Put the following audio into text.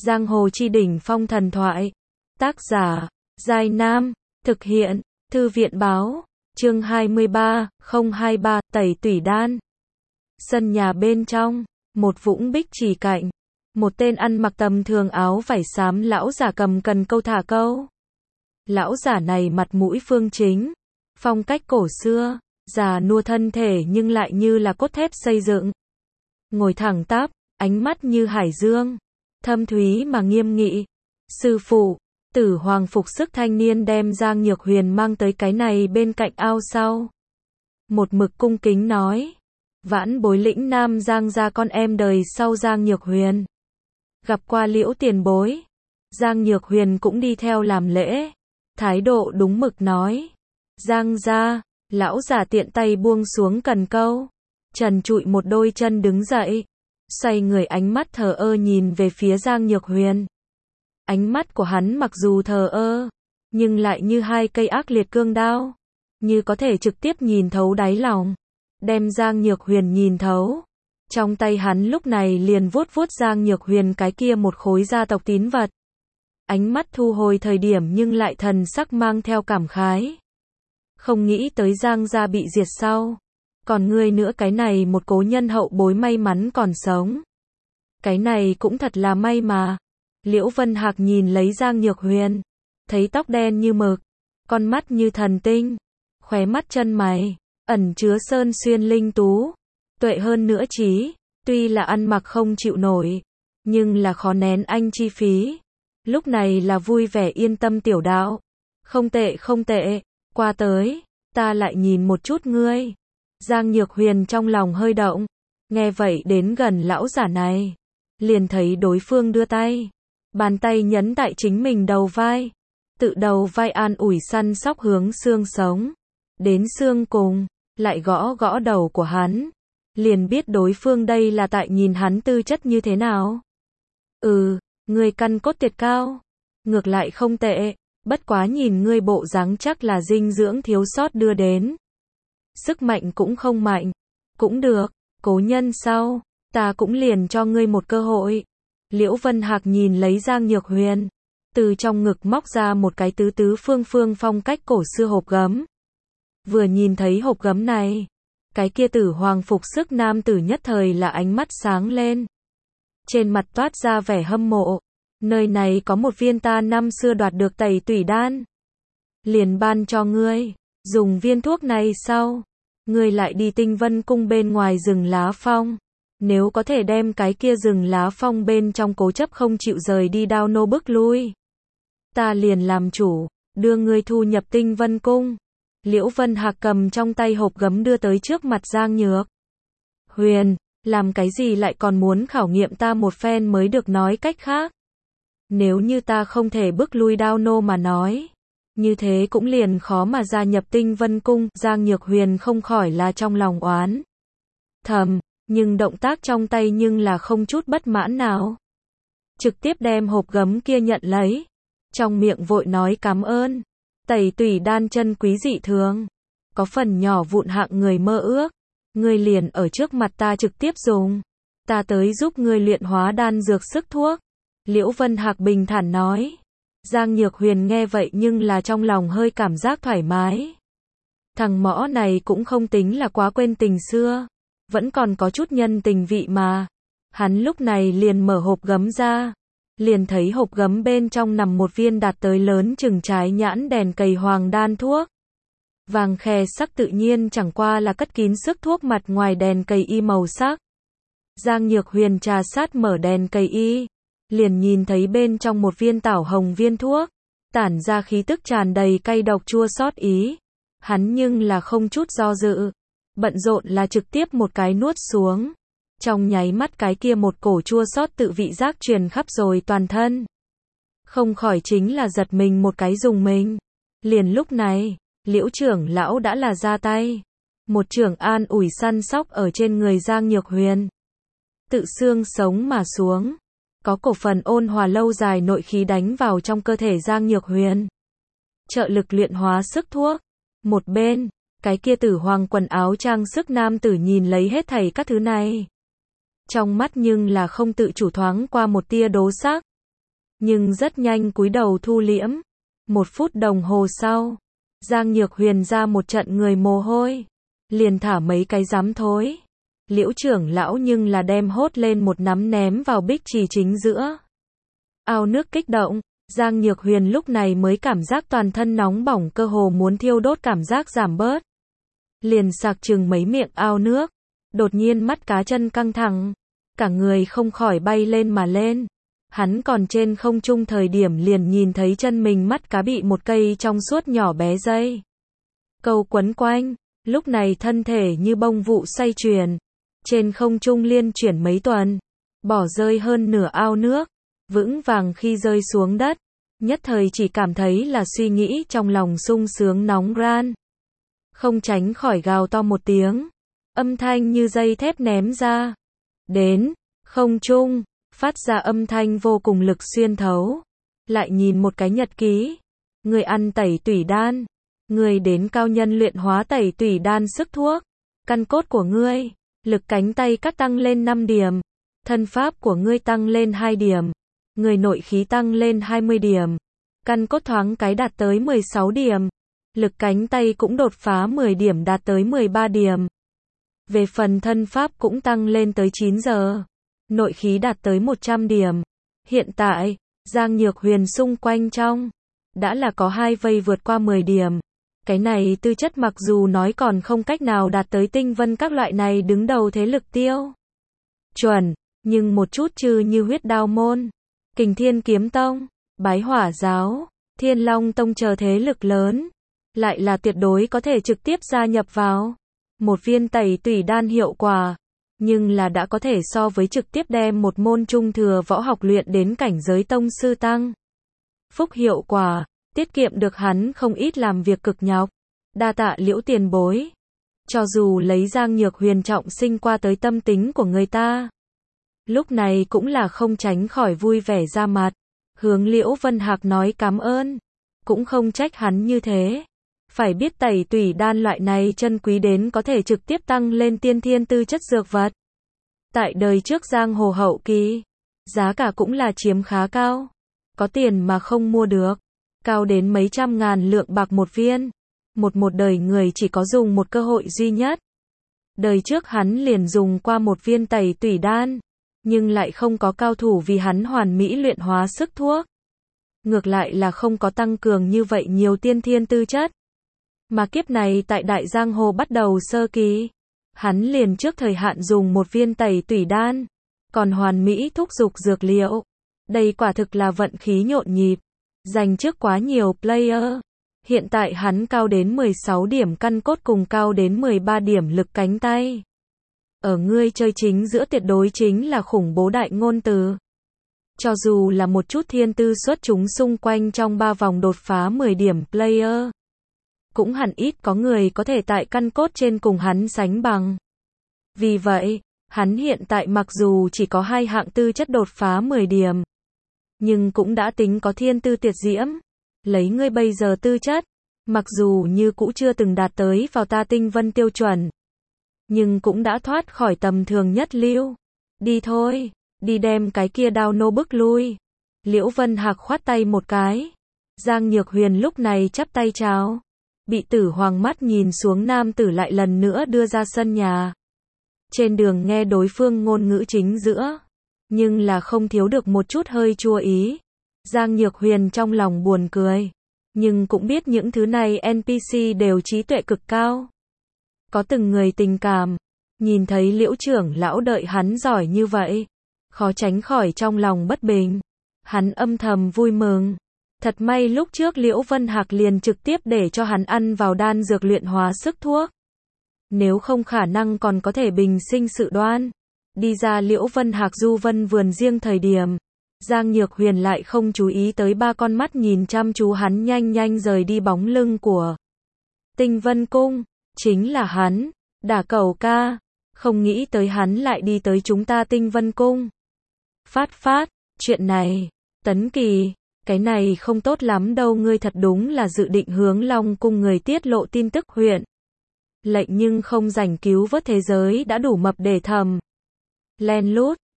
Giang hồ chi đỉnh phong thần thoại. Tác giả, Giai Nam. Thực hiện, Thư viện báo. Chương 23, 023, tẩy tủy đan. Sân nhà bên trong, một vũng bích chỉ cạnh. Một tên ăn mặc tầm thường áo vải xám lão giả cầm cần câu thả câu. Lão giả này mặt mũi phương chính, phong cách cổ xưa, già nua thân thể nhưng lại như là cốt thép xây dựng. Ngồi thẳng tắp, ánh mắt như hải dương, thâm thúy mà nghiêm nghị. Sư phụ, Tử Hoàng phục sức thanh niên đem Giang Nhược Huyền mang tới cái này bên cạnh ao sau. Một mực cung kính nói, vãn bối lĩnh nam Giang gia con em đời sau Giang Nhược Huyền. Gặp qua Liễu tiền bối. Giang Nhược Huyền cũng đi theo làm lễ, thái độ đúng mực nói. Giang gia, lão giả tiện tay buông xuống cần câu, trần trụi một đôi chân đứng dậy, xoay người ánh mắt thờ ơ nhìn về phía Giang Nhược Huyền. Ánh mắt của hắn mặc dù thờ ơ, nhưng lại như hai cây ác liệt cương đao, như có thể trực tiếp nhìn thấu đáy lòng, đem Giang Nhược Huyền nhìn thấu. Trong tay hắn lúc này liền vuốt vuốt Giang Nhược Huyền cái kia một khối gia tộc tín vật. Ánh mắt thu hồi thời điểm nhưng lại thần sắc mang theo cảm khái. Không nghĩ tới Giang gia bị diệt sau, còn ngươi nữa cái này một cố nhân hậu bối may mắn còn sống. Cái này cũng thật là may mà. Liễu Vân Hạc nhìn lấy Giang Nhược Huyền, thấy tóc đen như mực, con mắt như thần tinh, khóe mắt chân mày ẩn chứa sơn xuyên linh tú, tuệ hơn nữa trí, tuy là ăn mặc không chịu nổi, nhưng là khó nén anh chi phí. Lúc này là vui vẻ yên tâm tiểu đạo. Không tệ không tệ, qua tới, ta lại nhìn một chút ngươi. Giang Nhược Huyền trong lòng hơi động, nghe vậy đến gần lão giả này, liền thấy đối phương đưa tay, bàn tay nhấn tại chính mình đầu vai, tự đầu vai an ủi săn sóc hướng xương sống, đến xương cùng, lại gõ gõ đầu của hắn, liền biết đối phương đây là tại nhìn hắn tư chất như thế nào. Ngươi căn cốt tuyệt cao, ngược lại không tệ, bất quá nhìn ngươi bộ dáng chắc là dinh dưỡng thiếu sót đưa đến. Sức mạnh cũng không mạnh, cũng được, cố nhân sau, ta cũng liền cho ngươi một cơ hội. Liễu Vân Hạc nhìn lấy Giang Nhược Huyền, từ trong ngực móc ra một cái tứ tứ phương phương phong cách cổ xưa hộp gấm. Vừa nhìn thấy hộp gấm này, cái kia Tử Hoàng phục sức nam tử nhất thời là ánh mắt sáng lên. Trên mặt toát ra vẻ hâm mộ, nơi này có một viên ta năm xưa đoạt được tẩy tủy đan. Liền ban cho ngươi, dùng viên thuốc này sau, ngươi lại đi Tinh Vân cung bên ngoài rừng lá phong. Nếu có thể đem cái kia rừng lá phong bên trong cố chấp không chịu rời đi đao nô bức lui, ta liền làm chủ, đưa ngươi thu nhập Tinh Vân cung. Liễu Vân Hạc cầm trong tay hộp gấm đưa tới trước mặt Giang Nhược Huyền, làm cái gì lại còn muốn khảo nghiệm ta một phen mới được nói cách khác. Nếu như ta không thể bức lui đao nô mà nói, như thế cũng liền khó mà gia nhập Tinh Vân cung. Giang Nhược Huyền không khỏi là trong lòng oán thầm, nhưng động tác trong tay nhưng là không chút bất mãn nào. Trực tiếp đem hộp gấm kia nhận lấy, trong miệng vội nói cảm ơn. Tẩy tủy đan chân quý dị thường, có phần nhỏ vụn hạng người mơ ước, ngươi liền ở trước mặt ta trực tiếp dùng, ta tới giúp ngươi luyện hóa đan dược sức thuốc. Liễu Vân Hạc bình thản nói. Giang Nhược Huyền nghe vậy nhưng là trong lòng hơi cảm giác thoải mái. Thằng mõ này cũng không tính là quá quên tình xưa, vẫn còn có chút nhân tình vị mà. Hắn lúc này liền mở hộp gấm ra, liền thấy hộp gấm bên trong nằm một viên đạt tới lớn chừng trái nhãn đèn cầy hoàng đan thuốc. Vàng khè sắc tự nhiên chẳng qua là cất kín sức thuốc mặt ngoài đèn cầy y màu sắc. Giang Nhược Huyền trà sát mở đèn cầy y, liền nhìn thấy bên trong một viên tảo hồng viên thuốc, tản ra khí tức tràn đầy cay độc chua xót ý. Hắn nhưng là không chút do dự, bận rộn là trực tiếp một cái nuốt xuống. Trong nháy mắt cái kia một cổ chua xót tự vị giác truyền khắp rồi toàn thân. Không khỏi chính là giật mình một cái dùng mình. Liền lúc này, Liễu trưởng lão đã là ra tay. Một trưởng an ủi săn sóc ở trên người Giang Nhược Huyền. Tự xương sống mà xuống. Có cổ phần ôn hòa lâu dài nội khí đánh vào trong cơ thể Giang Nhược Huyền. Trợ lực luyện hóa sức thuốc. Một bên, cái kia Tử Hoàng quần áo trang sức nam tử nhìn lấy hết thảy các thứ này. Trong mắt nhưng là không tự chủ thoáng qua một tia đố sắc. nhưng rất nhanh cúi đầu thu liễm. 1 phút đồng hồ sau, Giang Nhược Huyền ra một trận người mồ hôi, liền thả mấy cái dám thối. Liễu trưởng lão nhưng là đem hốt lên một nắm ném vào bích trì chính giữa. Ao nước kích động, Giang Nhược Huyền lúc này mới cảm giác toàn thân nóng bỏng, cơ hồ muốn thiêu đốt, cảm giác giảm bớt. Liền sạc chừng mấy miệng ao nước, đột nhiên mắt cá chân căng thẳng, cả người không khỏi bay lên mà lên. Hắn còn trên không trung thời điểm liền nhìn thấy chân mình mắt cá bị một cây trong suốt nhỏ bé dây câu quấn quanh, lúc này thân thể như bông vụ xoay chuyển, trên không trung liên chuyển mấy tuần, bỏ rơi hơn nửa ao nước, vững vàng khi rơi xuống đất, nhất thời chỉ cảm thấy là suy nghĩ trong lòng sung sướng nóng ran. Không tránh khỏi gào to một tiếng, âm thanh như dây thép ném ra, đến không trung, phát ra âm thanh vô cùng lực xuyên thấu. Lại nhìn một cái nhật ký, người ăn tẩy tủy đan, người đến cao nhân luyện hóa tẩy tủy đan sức thuốc, căn cốt của ngươi, lực cánh tay cắt tăng lên 5 điểm, thân pháp của ngươi tăng lên 2 điểm, người nội khí tăng lên 20 điểm, căn cốt thoáng cái đạt tới 16 điểm, lực cánh tay cũng đột phá 10 điểm đạt tới 13 điểm. Về phần thân pháp cũng tăng lên tới 9 giờ, nội khí đạt tới 100 điểm. Hiện tại, Giang Nhược Huyền xung quanh trong, đã là có 2 vây vượt qua 10 điểm. Cái này tư chất mặc dù nói còn không cách nào đạt tới tinh vân các loại này đứng đầu thế lực tiêu chuẩn, nhưng một chút trừ như huyết đao môn, Kình Thiên Kiếm Tông, Bái Hỏa Giáo, Thiên Long Tông chờ thế lực lớn, lại là tuyệt đối có thể trực tiếp gia nhập vào. Một viên tẩy tủy đan hiệu quả, nhưng là đã có thể so với trực tiếp đem một môn trung thừa võ học luyện đến cảnh giới tông sư tăng phúc hiệu quả, tiết kiệm được hắn không ít làm việc cực nhọc. Đa tạ Liễu tiền bối. Cho dù lấy Giang Nhược Huyền trọng sinh qua tới tâm tính của người ta, lúc này cũng là không tránh khỏi vui vẻ ra mặt, hướng Liễu Vân Hạc nói cảm ơn, cũng không trách hắn như thế. Phải biết tẩy tủy đan loại này chân quý đến có thể trực tiếp tăng lên tiên thiên tư chất dược vật. Tại đời trước giang hồ hậu kỳ, giá cả cũng là chiếm khá cao, có tiền mà không mua được, cao đến mấy trăm ngàn lượng bạc một viên. Một đời người chỉ có dùng một cơ hội duy nhất. Đời trước hắn liền dùng qua một viên tẩy tủy đan, nhưng lại không có cao thủ vì hắn hoàn mỹ luyện hóa sức thuốc. Ngược lại là không có tăng cường như vậy nhiều tiên thiên tư chất. Mà kiếp này tại Đại Giang Hồ bắt đầu sơ kỳ, hắn liền trước thời hạn dùng một viên tẩy tủy đan, còn hoàn mỹ thúc giục dược liệu. Đây quả thực là vận khí nhộn nhịp, giành trước quá nhiều player. Hiện tại hắn cao đến 16 điểm căn cốt cùng cao đến 13 điểm lực cánh tay. Ở ngươi chơi chính giữa tuyệt đối chính là khủng bố đại ngôn từ. Cho dù là một chút thiên tư xuất chúng xung quanh trong 3 vòng đột phá 10 điểm player, cũng hẳn ít có người có thể tại căn cốt trên cùng hắn sánh bằng. Vì vậy, hắn hiện tại mặc dù chỉ có 2 hạng tư chất đột phá 10 điểm, nhưng cũng đã tính có thiên tư tuyệt diễm. Lấy ngươi bây giờ tư chất, mặc dù như cũ chưa từng đạt tới vào ta tinh vân tiêu chuẩn, nhưng cũng đã thoát khỏi tầm thường nhất lưu. Đi thôi, đi đem cái kia đao nô bức lui. Liễu Vân Hạc khoát tay một cái. Giang Nhược Huyền lúc này chắp tay chào. Bị Tử Hoàng mắt nhìn xuống nam tử lại lần nữa đưa ra sân nhà. Trên đường nghe đối phương ngôn ngữ chính giữa, nhưng là không thiếu được một chút hơi chua ý. Giang Nhược Huyền trong lòng buồn cười, nhưng cũng biết những thứ này NPC đều trí tuệ cực cao. Có từng người tình cảm, nhìn thấy Liễu trưởng lão đợi hắn giỏi như vậy, khó tránh khỏi trong lòng bất bình. Hắn âm thầm vui mừng. Thật may lúc trước Liễu Vân Hạc liền trực tiếp để cho hắn ăn vào đan dược luyện hóa sức thuốc. Nếu không khả năng còn có thể bình sinh sự đoan. Đi ra Liễu Vân Hạc du vân vườn riêng thời điểm, Giang Nhược Huyền lại không chú ý tới 3 con mắt nhìn chăm chú hắn nhanh nhanh rời đi bóng lưng của Tinh Vân Cung. Chính là hắn, Đả Cẩu ca. Không nghĩ tới hắn lại đi tới chúng ta Tinh Vân Cung. Phát, chuyện này, Tấn Kỳ, cái này không tốt lắm đâu, ngươi thật đúng là dự định hướng Long Cung người tiết lộ tin tức huyện lệnh nhưng không rảnh cứu vớt thế giới đã đủ mập để thầm. Len lút,